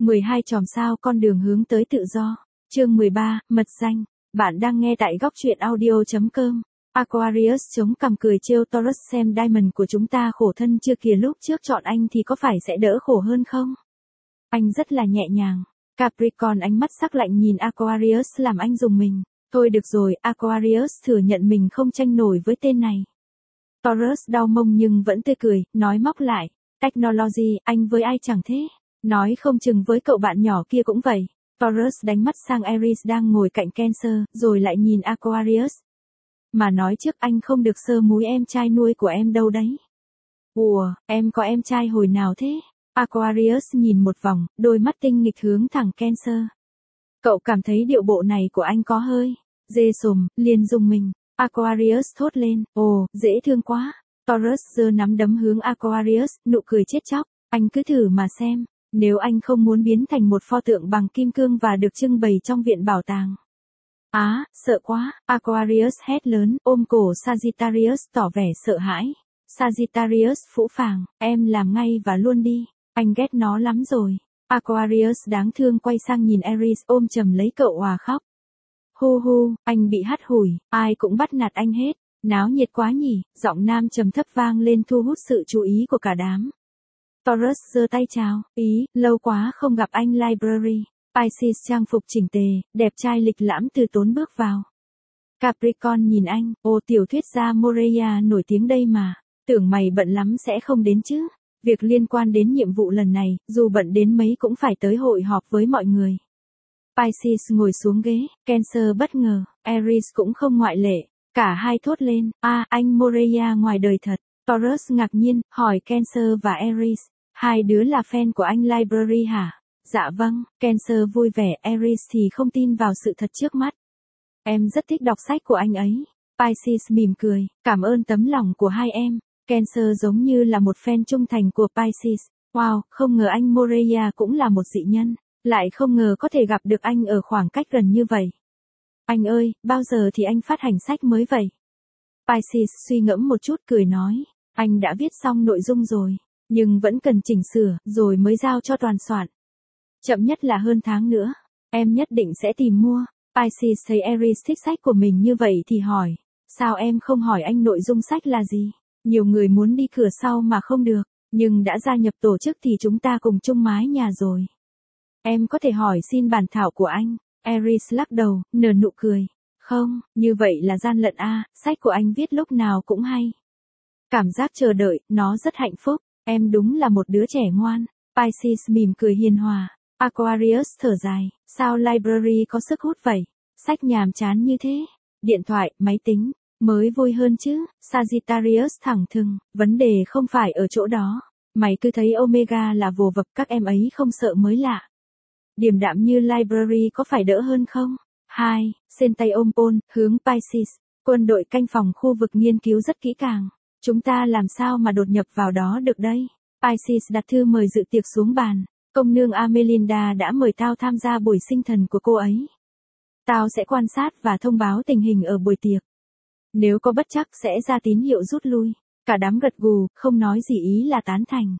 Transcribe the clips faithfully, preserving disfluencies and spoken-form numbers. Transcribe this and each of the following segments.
mười hai chòm sao con đường hướng tới tự do. Chương mười ba, mật danh. Bạn đang nghe tại góc truyện audio chấm com. Aquarius chống cằm cười trêu Taurus xem Diamond của chúng ta khổ thân chưa kìa, lúc trước chọn anh thì có phải sẽ đỡ khổ hơn không? Anh rất là nhẹ nhàng. Capricorn ánh mắt sắc lạnh nhìn Aquarius làm anh rùng mình. Thôi được rồi, Aquarius thừa nhận mình không tranh nổi với tên này. Taurus đau mông nhưng vẫn tươi cười, nói móc lại. Technology, anh với ai chẳng thế? Nói không chừng với cậu bạn nhỏ kia cũng vậy. Taurus đánh mắt sang Aries đang ngồi cạnh Cancer, rồi lại nhìn Aquarius. Mà nói trước anh không được sơ múi em trai nuôi của em đâu đấy. Ủa, em có em trai hồi nào thế? Aquarius nhìn một vòng, đôi mắt tinh nghịch hướng thẳng Cancer. Cậu cảm thấy điệu bộ này của anh có hơi dê sồm, liền dùng mình. Aquarius thốt lên, ồ, dễ thương quá. Taurus giơ nắm đấm hướng Aquarius, nụ cười chết chóc. Anh cứ thử mà xem, nếu anh không muốn biến thành một pho tượng bằng kim cương và được trưng bày trong viện bảo tàng. Á, à, sợ quá, Aquarius hét lớn, ôm cổ Sagittarius tỏ vẻ sợ hãi. Sagittarius phũ phàng, em làm ngay và luôn đi, anh ghét nó lắm rồi. Aquarius đáng thương quay sang nhìn Aries ôm chầm lấy cậu òa khóc. Hu hu, anh bị hắt hủi, ai cũng bắt nạt anh hết, náo nhiệt quá nhỉ, giọng nam trầm thấp vang lên thu hút sự chú ý của cả đám. Taurus giơ tay chào, ý, lâu quá không gặp anh Library. Pisces trang phục chỉnh tề, đẹp trai lịch lãm từ tốn bước vào. Capricorn nhìn anh, ô tiểu thuyết gia Moreya nổi tiếng đây mà, tưởng mày bận lắm sẽ không đến chứ. Việc liên quan đến nhiệm vụ lần này, dù bận đến mấy cũng phải tới hội họp với mọi người. Pisces ngồi xuống ghế, Cancer bất ngờ, Aries cũng không ngoại lệ, cả hai thốt lên, a à, anh Moreya ngoài đời thật. Taurus ngạc nhiên, hỏi Cancer và Aries, hai đứa là fan của anh Library hả? Dạ vâng, Cancer vui vẻ, Aries thì không tin vào sự thật trước mắt. Em rất thích đọc sách của anh ấy. Pisces mỉm cười, cảm ơn tấm lòng của hai em. Cancer giống như là một fan trung thành của Pisces. Wow, không ngờ anh Moreya cũng là một dị nhân. Lại không ngờ có thể gặp được anh ở khoảng cách gần như vậy. Anh ơi, bao giờ thì anh phát hành sách mới vậy? Pisces suy ngẫm một chút cười nói, anh đã viết xong nội dung rồi, nhưng vẫn cần chỉnh sửa, rồi mới giao cho toàn soạn. Chậm nhất là hơn tháng nữa, em nhất định sẽ tìm mua. Pisces thấy Aries thích sách của mình như vậy thì hỏi, sao em không hỏi anh nội dung sách là gì? Nhiều người muốn đi cửa sau mà không được, nhưng đã gia nhập tổ chức thì chúng ta cùng chung mái nhà rồi. Em có thể hỏi xin bản thảo của anh. Aries lắc đầu, nở nụ cười. Không, như vậy là gian lận a, sách của anh viết lúc nào cũng hay. Cảm giác chờ đợi, nó rất hạnh phúc, em đúng là một đứa trẻ ngoan. Pisces mỉm cười hiền hòa. Aquarius thở dài, sao Library có sức hút vậy? Sách nhàm chán như thế. Điện thoại, máy tính, mới vui hơn chứ. Sagittarius thẳng thừng, vấn đề không phải ở chỗ đó. Mày cứ thấy Omega là vồ vập, các em ấy không sợ mới lạ. Điềm đạm như Library có phải đỡ hơn không? Hai, Sen tay ôm Pol, hướng Pisces. Quân đội canh phòng khu vực nghiên cứu rất kỹ càng. Chúng ta làm sao mà đột nhập vào đó được đây? Pisces đặt thư mời dự tiệc xuống bàn. Công nương Amelinda đã mời tao tham gia buổi sinh thần của cô ấy. Tao sẽ quan sát và thông báo tình hình ở buổi tiệc. Nếu có bất trắc sẽ ra tín hiệu rút lui. Cả đám gật gù, không nói gì ý là tán thành.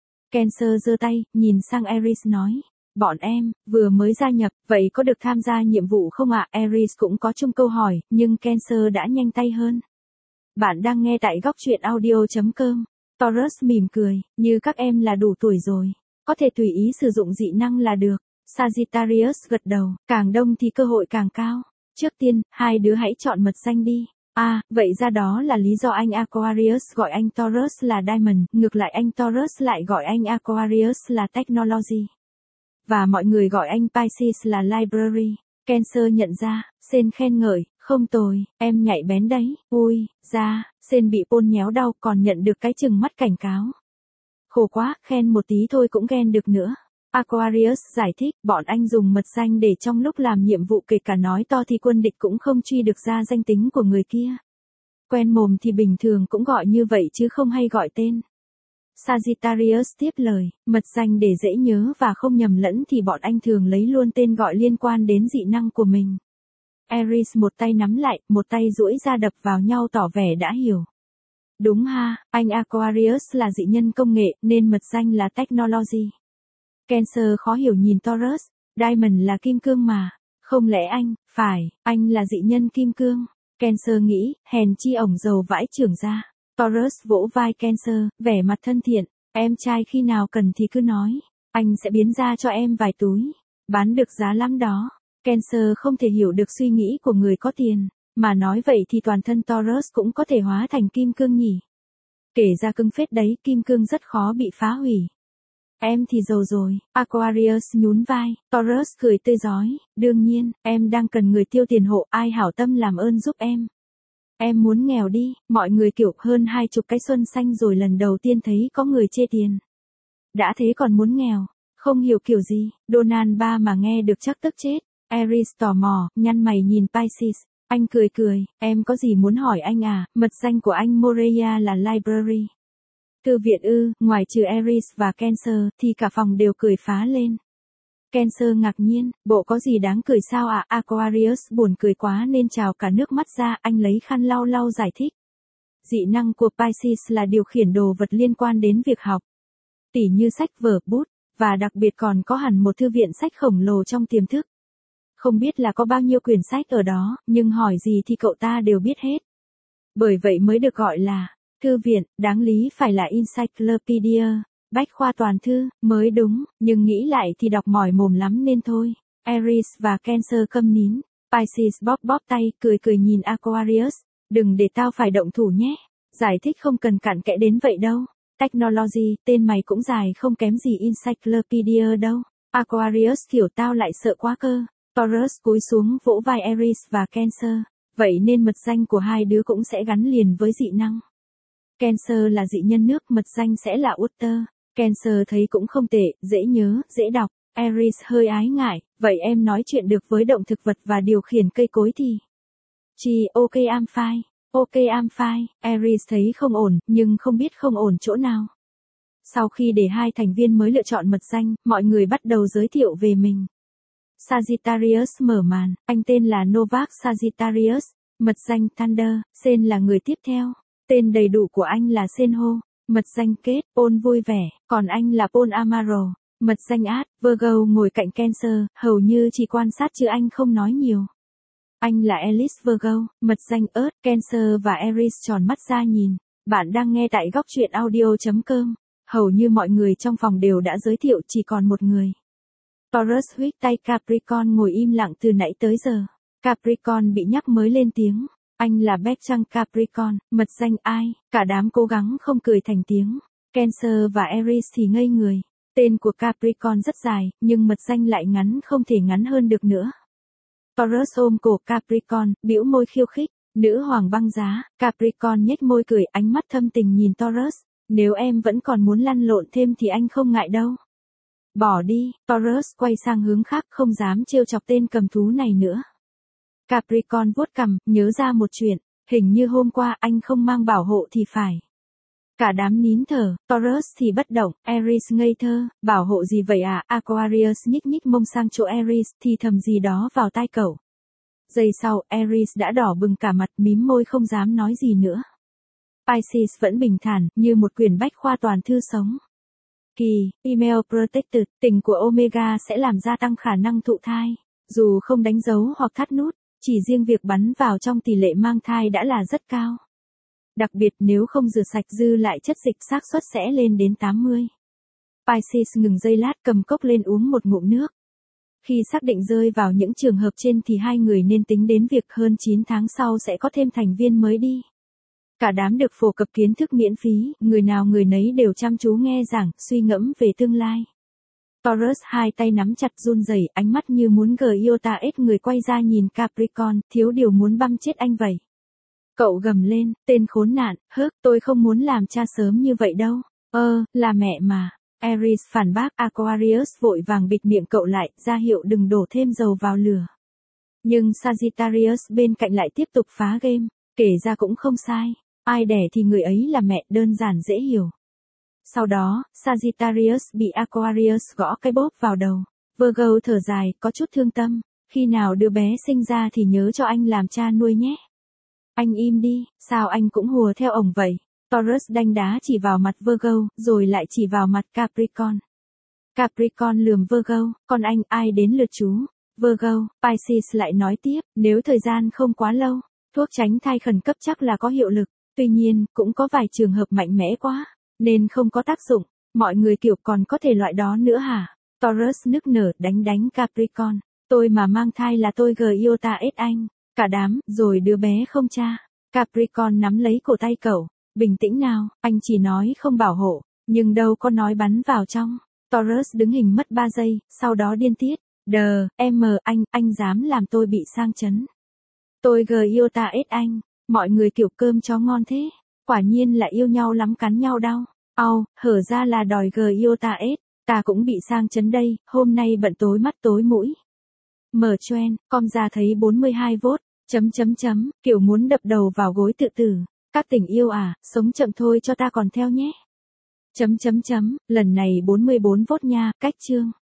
Cancer giơ tay, nhìn sang Aries nói. Bọn em, vừa mới gia nhập, vậy có được tham gia nhiệm vụ không ạ? Aries cũng có chung câu hỏi, nhưng Cancer đã nhanh tay hơn. Bạn đang nghe tại góc truyện audio chấm com. Taurus mỉm cười, như các em là đủ tuổi rồi. Có thể tùy ý sử dụng dị năng là được. Sagittarius gật đầu, càng đông thì cơ hội càng cao. Trước tiên, hai đứa hãy chọn mật danh đi. À, vậy ra đó là lý do anh Aquarius gọi anh Taurus là Diamond, ngược lại anh Taurus lại gọi anh Aquarius là Technology. Và mọi người gọi anh Pisces là Library. Cancer nhận ra, Sen khen ngợi, không tồi, em nhạy bén đấy, ui, ra, Sen bị Pol nhéo đau còn nhận được cái chừng mắt cảnh cáo. Khổ quá, khen một tí thôi cũng ghen được nữa. Aquarius giải thích, bọn anh dùng mật danh để trong lúc làm nhiệm vụ kể cả nói to thì quân địch cũng không truy được ra danh tính của người kia. Quen mồm thì bình thường cũng gọi như vậy chứ không hay gọi tên. Sagittarius tiếp lời, mật danh để dễ nhớ và không nhầm lẫn thì bọn anh thường lấy luôn tên gọi liên quan đến dị năng của mình. Aries một tay nắm lại, một tay duỗi ra đập vào nhau tỏ vẻ đã hiểu. Đúng ha, anh Aquarius là dị nhân công nghệ nên mật danh là Technology. Cancer khó hiểu nhìn Taurus, Diamond là kim cương mà. Không lẽ anh, phải, anh là dị nhân kim cương. Cancer nghĩ, hèn chi ổng giàu vãi trưởng ra. Taurus vỗ vai Cancer, vẻ mặt thân thiện. Em trai khi nào cần thì cứ nói. Anh sẽ biến ra cho em vài túi. Bán được giá lắm đó. Cancer không thể hiểu được suy nghĩ của người có tiền. Mà nói vậy thì toàn thân Taurus cũng có thể hóa thành kim cương nhỉ. Kể ra cưng phết đấy, kim cương rất khó bị phá hủy. Em thì giàu rồi. Aquarius nhún vai. Taurus cười tươi rói. Đương nhiên, em đang cần người tiêu tiền hộ, ai hảo tâm làm ơn giúp em. Em muốn nghèo đi, mọi người kiểu hơn hai chục cái xuân xanh rồi lần đầu tiên thấy có người chê tiền. Đã thế còn muốn nghèo, không hiểu kiểu gì, Donald ba mà nghe được chắc tức chết. Aries tò mò, nhăn mày nhìn Pisces. Anh cười cười, em có gì muốn hỏi anh à, mật danh của anh Moreya là Library. Thư viện ư, ngoài trừ Aries và Cancer thì cả phòng đều cười phá lên. Cancer ngạc nhiên, bộ có gì đáng cười sao ạ? À? Aquarius buồn cười quá nên trào cả nước mắt ra, anh lấy khăn lau lau giải thích. Dị năng của Pisces là điều khiển đồ vật liên quan đến việc học. Tỉ như sách vở, bút, và đặc biệt còn có hẳn một thư viện sách khổng lồ trong tiềm thức. Không biết là có bao nhiêu quyển sách ở đó, nhưng hỏi gì thì cậu ta đều biết hết. Bởi vậy mới được gọi là thư viện, đáng lý phải là encyclopedia, bách khoa toàn thư, mới đúng, nhưng nghĩ lại thì đọc mỏi mồm lắm nên thôi. Aries và Cancer câm nín, Pisces bóp bóp tay, cười cười nhìn Aquarius, đừng để tao phải động thủ nhé, giải thích không cần cặn kẽ đến vậy đâu. Technology, tên mày cũng dài không kém gì encyclopedia đâu. Aquarius kiểu tao lại sợ quá cơ. Taurus cúi xuống vỗ vai Aries và Cancer, vậy nên mật danh của hai đứa cũng sẽ gắn liền với dị năng. Cancer là dị nhân nước, mật danh sẽ là Water. Cancer thấy cũng không tệ, dễ nhớ, dễ đọc. Aries hơi ái ngại, vậy em nói chuyện được với động thực vật và điều khiển cây cối thì? Chi, ok I'm fine. Ok I'm fine. Aries thấy không ổn, nhưng không biết không ổn chỗ nào. Sau khi để hai thành viên mới lựa chọn mật danh, mọi người bắt đầu giới thiệu về mình. Sagittarius mở màn, anh tên là Novak Sagittarius, mật danh Thunder, Sen là người tiếp theo. Tên đầy đủ của anh là Senho, mật danh Kết, Paul vui vẻ, còn anh là Paul Amaro, mật danh Át. Virgo ngồi cạnh Cancer, hầu như chỉ quan sát chứ anh không nói nhiều. Anh là Alice Virgo, mật danh Earth. Cancer và Aries tròn mắt ra nhìn. Bạn đang nghe tại góc truyện audio chấm com. Hầu như mọi người trong phòng đều đã giới thiệu, chỉ còn một người. Taurus huých tay Capricorn ngồi im lặng từ nãy tới giờ. Capricorn bị nhắc mới lên tiếng. Anh là Bách Trăng Capricorn, mật danh ai? Cả đám cố gắng không cười thành tiếng. Cancer và Aries thì ngây người. Tên của Capricorn rất dài, nhưng mật danh lại ngắn không thể ngắn hơn được nữa. Taurus ôm cổ Capricorn, bĩu môi khiêu khích. Nữ hoàng băng giá. Capricorn nhếch môi cười, ánh mắt thâm tình nhìn Taurus. Nếu em vẫn còn muốn lăn lộn thêm thì anh không ngại đâu. Bỏ đi. Taurus quay sang hướng khác, không dám trêu chọc tên cầm thú này nữa. Capricorn vuốt cằm, nhớ ra một chuyện, hình như hôm qua anh không mang bảo hộ thì phải. Cả đám nín thở, Taurus thì bất động, Aries ngây thơ, bảo hộ gì vậy à? Aquarius nhích nhích mông sang chỗ Aries, thì thầm gì đó vào tai cậu. Giây sau, Aries đã đỏ bừng cả mặt, mím môi không dám nói gì nữa. Pisces vẫn bình thản, như một quyển bách khoa toàn thư sống. Kỳ, Email Protected, tình của Omega sẽ làm gia tăng khả năng thụ thai. Dù không đánh dấu hoặc thắt nút, chỉ riêng việc bắn vào trong tỷ lệ mang thai đã là rất cao. Đặc biệt nếu không rửa sạch dư lại chất dịch, xác suất sẽ lên đến tám mươi. Pisces ngừng giây lát, cầm cốc lên uống một ngụm nước. Khi xác định rơi vào những trường hợp trên thì hai người nên tính đến việc hơn chín tháng sau sẽ có thêm thành viên mới đi. Cả đám được phổ cập kiến thức miễn phí, người nào người nấy đều chăm chú nghe giảng, suy ngẫm về tương lai. Taurus hai tay nắm chặt run rẩy, ánh mắt như muốn gờ yêu ta ết người quay ra nhìn Capricorn, thiếu điều muốn băm chết anh vậy. Cậu gầm lên, tên khốn nạn, hớt, tôi không muốn làm cha sớm như vậy đâu. Ơ, là mẹ mà. Aries phản bác, Aquarius vội vàng bịt miệng cậu lại, ra hiệu đừng đổ thêm dầu vào lửa. Nhưng Sagittarius bên cạnh lại tiếp tục phá game, kể ra cũng không sai. Ai đẻ thì người ấy là mẹ, đơn giản dễ hiểu. Sau đó, Sagittarius bị Aquarius gõ cái bóp vào đầu. Virgo thở dài, có chút thương tâm. Khi nào đứa bé sinh ra thì nhớ cho anh làm cha nuôi nhé. Anh im đi, sao anh cũng hùa theo ổng vậy? Taurus đanh đá chỉ vào mặt Virgo, rồi lại chỉ vào mặt Capricorn. Capricorn lườm Virgo, còn anh ai đến lượt chú? Virgo, Pisces lại nói tiếp, nếu thời gian không quá lâu, thuốc tránh thai khẩn cấp chắc là có hiệu lực. Tuy nhiên, cũng có vài trường hợp mạnh mẽ quá, nên không có tác dụng. Mọi người kiểu còn có thể loại đó nữa hả? Taurus nức nở đánh đánh Capricorn. Tôi mà mang thai là tôi gờ yêu ta ết anh. Cả đám, rồi đứa bé không cha. Capricorn nắm lấy cổ tay cậu. Bình tĩnh nào, anh chỉ nói không bảo hộ, nhưng đâu có nói bắn vào trong. Taurus đứng hình mất ba giây, sau đó điên tiết. Đờ, em anh, anh dám làm tôi bị sang chấn. Tôi gờ yêu ta ết anh. Mọi người kiểu cơm chó ngon thế. Quả nhiên là yêu nhau lắm cắn nhau đau. Au, hở ra là đòi gờ yêu ta ết. Ta cũng bị sang chấn đây, hôm nay bận tối mắt tối mũi. Mở choen, com ra thấy bốn mươi hai vốt, chấm chấm chấm, kiểu muốn đập đầu vào gối tự tử. Các tình yêu à, sống chậm thôi cho ta còn theo nhé. Chấm chấm chấm, lần này bốn mươi bốn vốt nha, cách chương.